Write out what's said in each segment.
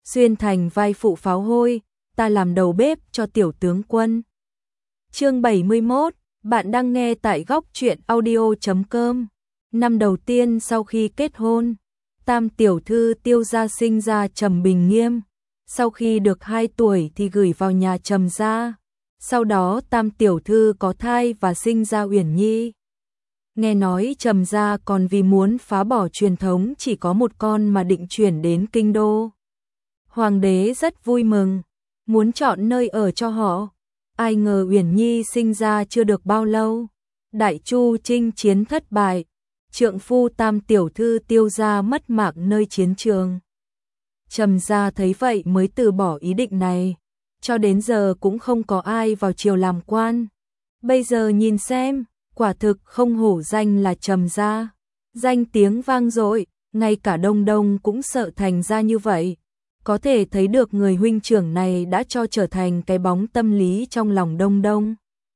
xuyên thành vai phụ pháo hôi, ta làm đầu bếp cho tiểu tướng quân. Chương 71, bạn đang nghe tại góc truyện audio.com. Năm đầu tiên sau khi kết hôn, tam tiểu thư Tiêu gia sinh ra Trầm Bình Nghiêm, sau khi được 2 tuổi thì gửi vào nhà Trầm gia. Sau đó tam tiểu thư có thai và sinh ra Uyển Nhi. Nghe nói Trầm gia còn vì muốn phá bỏ truyền thống chỉ có một con mà định chuyển đến kinh đô. Hoàng đế rất vui mừng, muốn chọn nơi ở cho họ. Ai ngờ Uyển Nhi sinh ra chưa được bao lâu, Đại Chu chinh chiến thất bại, trượng phu tam tiểu thư Tiêu gia mất mạng nơi chiến trường. Trầm gia thấy vậy mới từ bỏ ý định này, cho đến giờ cũng không có ai vào triều làm quan. Bây giờ nhìn xem, quả thực không hổ danh là Trầm gia, danh tiếng vang dội, ngay cả Đông Đông cũng sợ thành ra như vậy. Có thể thấy được người huynh trưởng này đã cho trở thành cái bóng tâm lý trong lòng Đông Đông.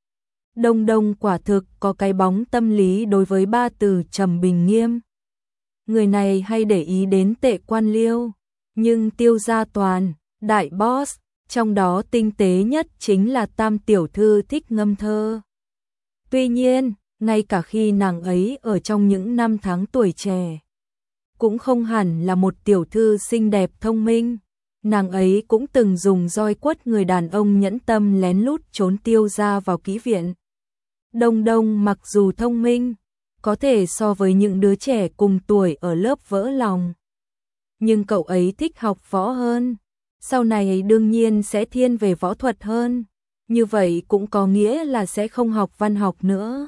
Đông Đông quả thực có cái bóng tâm lý đối với ba từ Trầm Bình Nghiêm. Người này hay để ý đến tệ quan liêu, nhưng Tiêu gia toàn, đại boss, trong đó tinh tế nhất chính là tam tiểu thư thích ngâm thơ. Tuy nhiên, ngay cả khi nàng ấy ở trong những năm tháng tuổi trẻ, cũng không hẳn là một tiểu thư xinh đẹp thông minh. Nàng ấy cũng từng dùng roi quất người đàn ông nhẫn tâm lén lút trốn Tiêu gia vào kỹ viện. Đông Đông mặc dù thông minh, có thể so với những đứa trẻ cùng tuổi ở lớp vỡ lòng, nhưng cậu ấy thích học võ hơn, sau này đương nhiên sẽ thiên về võ thuật hơn, như vậy cũng có nghĩa là sẽ không học văn học nữa.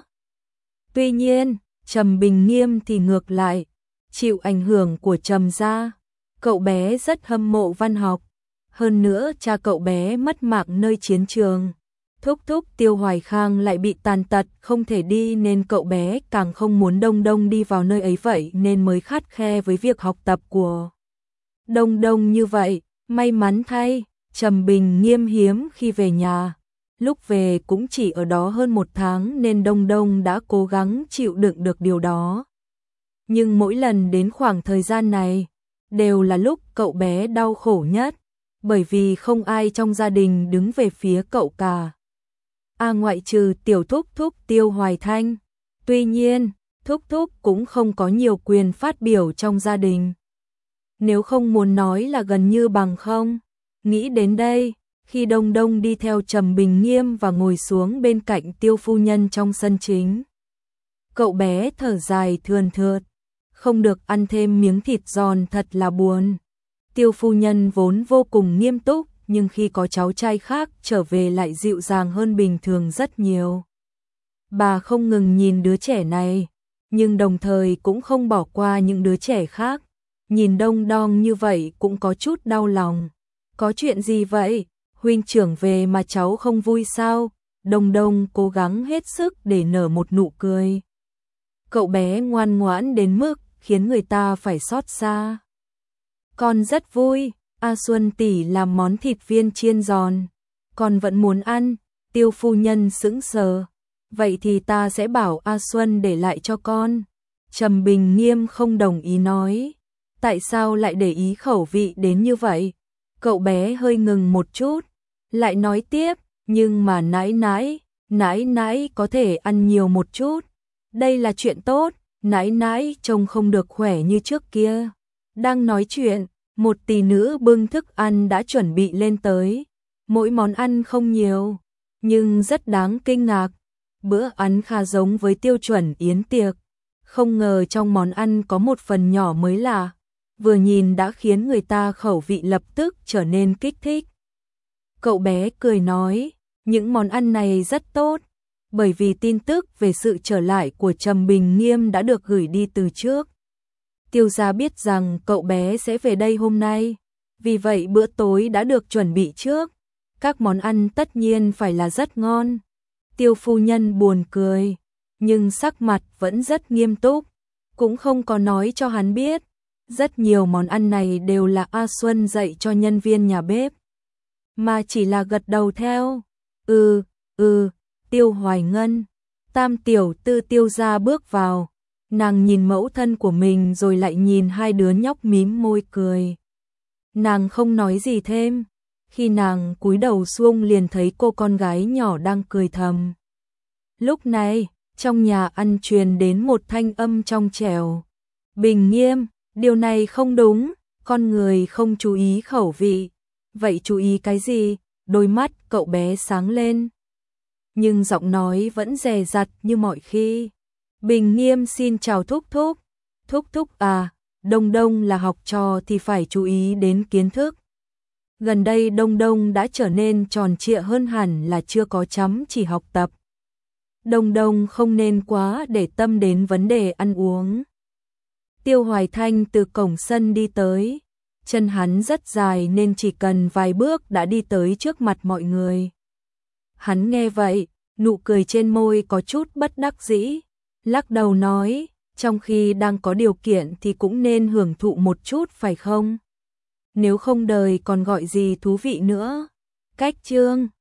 Tuy nhiên, Trầm Bình Nghiêm thì ngược lại, chịu ảnh hưởng của Trầm gia, cậu bé rất hâm mộ văn học, hơn nữa cha cậu bé mất mạng nơi chiến trường. Thúc thúc Tiêu Hoài Khang lại bị tàn tật không thể đi nên cậu bé càng không muốn Đông Đông đi vào nơi ấy, vậy nên mới khắt khe với việc học tập của Đông Đông như vậy. May mắn thay, Trầm Bình Nghiêm hiếm khi về nhà, lúc về cũng chỉ ở đó hơn 1 tháng nên Đông Đông đã cố gắng chịu đựng được điều đó. Nhưng mỗi lần đến khoảng thời gian này, đều là lúc cậu bé đau khổ nhất, bởi vì không ai trong gia đình đứng về phía cậu cả. Ngoại trừ tiểu thúc thúc Tiêu Hoài Thanh. Tuy nhiên, thúc thúc cũng không có nhiều quyền phát biểu trong gia đình. Nếu không muốn nói là gần như bằng không. Nghĩ đến đây, khi Đông Đông đi theo Trầm Bình Nghiêm và ngồi xuống bên cạnh Tiêu phu nhân trong sân chính, cậu bé thở dài thườn thượt, không được ăn thêm miếng thịt giòn thật là buồn. Tiêu phu nhân vốn vô cùng nghiêm túc, nhưng khi có cháu trai khác trở về lại dịu dàng hơn bình thường rất nhiều. Bà không ngừng nhìn đứa trẻ này, nhưng đồng thời cũng không bỏ qua những đứa trẻ khác. Nhìn Đông Đông như vậy cũng có chút đau lòng. Có chuyện gì vậy? Huynh trưởng về mà cháu không vui sao? Đông Đông cố gắng hết sức để nở một nụ cười. Cậu bé ngoan ngoãn đến mức khiến người ta phải xót xa. Con rất vui. A Xuân tỷ làm món thịt viên chiên giòn, con vẫn muốn ăn. Tiêu phu nhân sững sờ. Vậy thì ta sẽ bảo A Xuân để lại cho con. Trầm Bình Nghiêm không đồng ý nói. Tại sao lại để ý khẩu vị đến như vậy? Cậu bé hơi ngừng một chút, lại nói tiếp, nhưng mà nãi nãi có thể ăn nhiều một chút. Đây là chuyện tốt, nãi nãi trông không được khỏe như trước kia. Đang nói chuyện, một tỷ nữ bưng thức ăn đã chuẩn bị lên tới. Mỗi món ăn không nhiều, nhưng rất đáng kinh ngạc. Bữa ăn khá giống với tiêu chuẩn yến tiệc. Không ngờ trong món ăn có một phần nhỏ mới lạ, vừa nhìn đã khiến người ta khẩu vị lập tức trở nên kích thích. Cậu bé cười nói, những món ăn này rất tốt, bởi vì tin tức về sự trở lại của Trầm Bình Nghiêm đã được gửi đi từ trước. Tiêu gia biết rằng cậu bé sẽ về đây hôm nay, vì vậy bữa tối đã được chuẩn bị trước. Các món ăn tất nhiên phải là rất ngon. Tiêu phu nhân buồn cười, nhưng sắc mặt vẫn rất nghiêm túc, cũng không có nói cho hắn biết. Rất nhiều món ăn này đều là A Xuân dạy cho nhân viên nhà bếp, mà chỉ là gật đầu theo. Tiêu Hoài Ngân, tam tiểu tư Tiêu gia bước vào. Nàng nhìn mẫu thân của mình rồi lại nhìn hai đứa nhóc mím môi cười. Nàng không nói gì thêm. Khi nàng cúi đầu xuống liền thấy cô con gái nhỏ đang cười thầm. Lúc này, trong nhà ăn truyền đến một thanh âm trong trẻo. Bình Nghiêm, điều này không đúng, con người không chú ý khẩu vị. Vậy chú ý cái gì? Đôi mắt cậu bé sáng lên. Nhưng giọng nói vẫn dè dặt như mọi khi. Bình Nghiêm xin chào Thúc Thúc. Thúc Thúc à, Đông Đông là học trò thì phải chú ý đến kiến thức. Gần đây Đông Đông đã trở nên tròn trịa hơn hẳn là chưa có chăm chỉ học tập. Đông Đông không nên quá để tâm đến vấn đề ăn uống. Tiêu Hoài Thanh từ cổng sân đi tới. Chân hắn rất dài nên chỉ cần vài bước đã đi tới trước mặt mọi người. Hắn nghe vậy, nụ cười trên môi có chút bất đắc dĩ. Lắc đầu nói, trong khi đang có điều kiện thì cũng nên hưởng thụ một chút phải không? Nếu không đời còn gọi gì thú vị nữa. Cách chương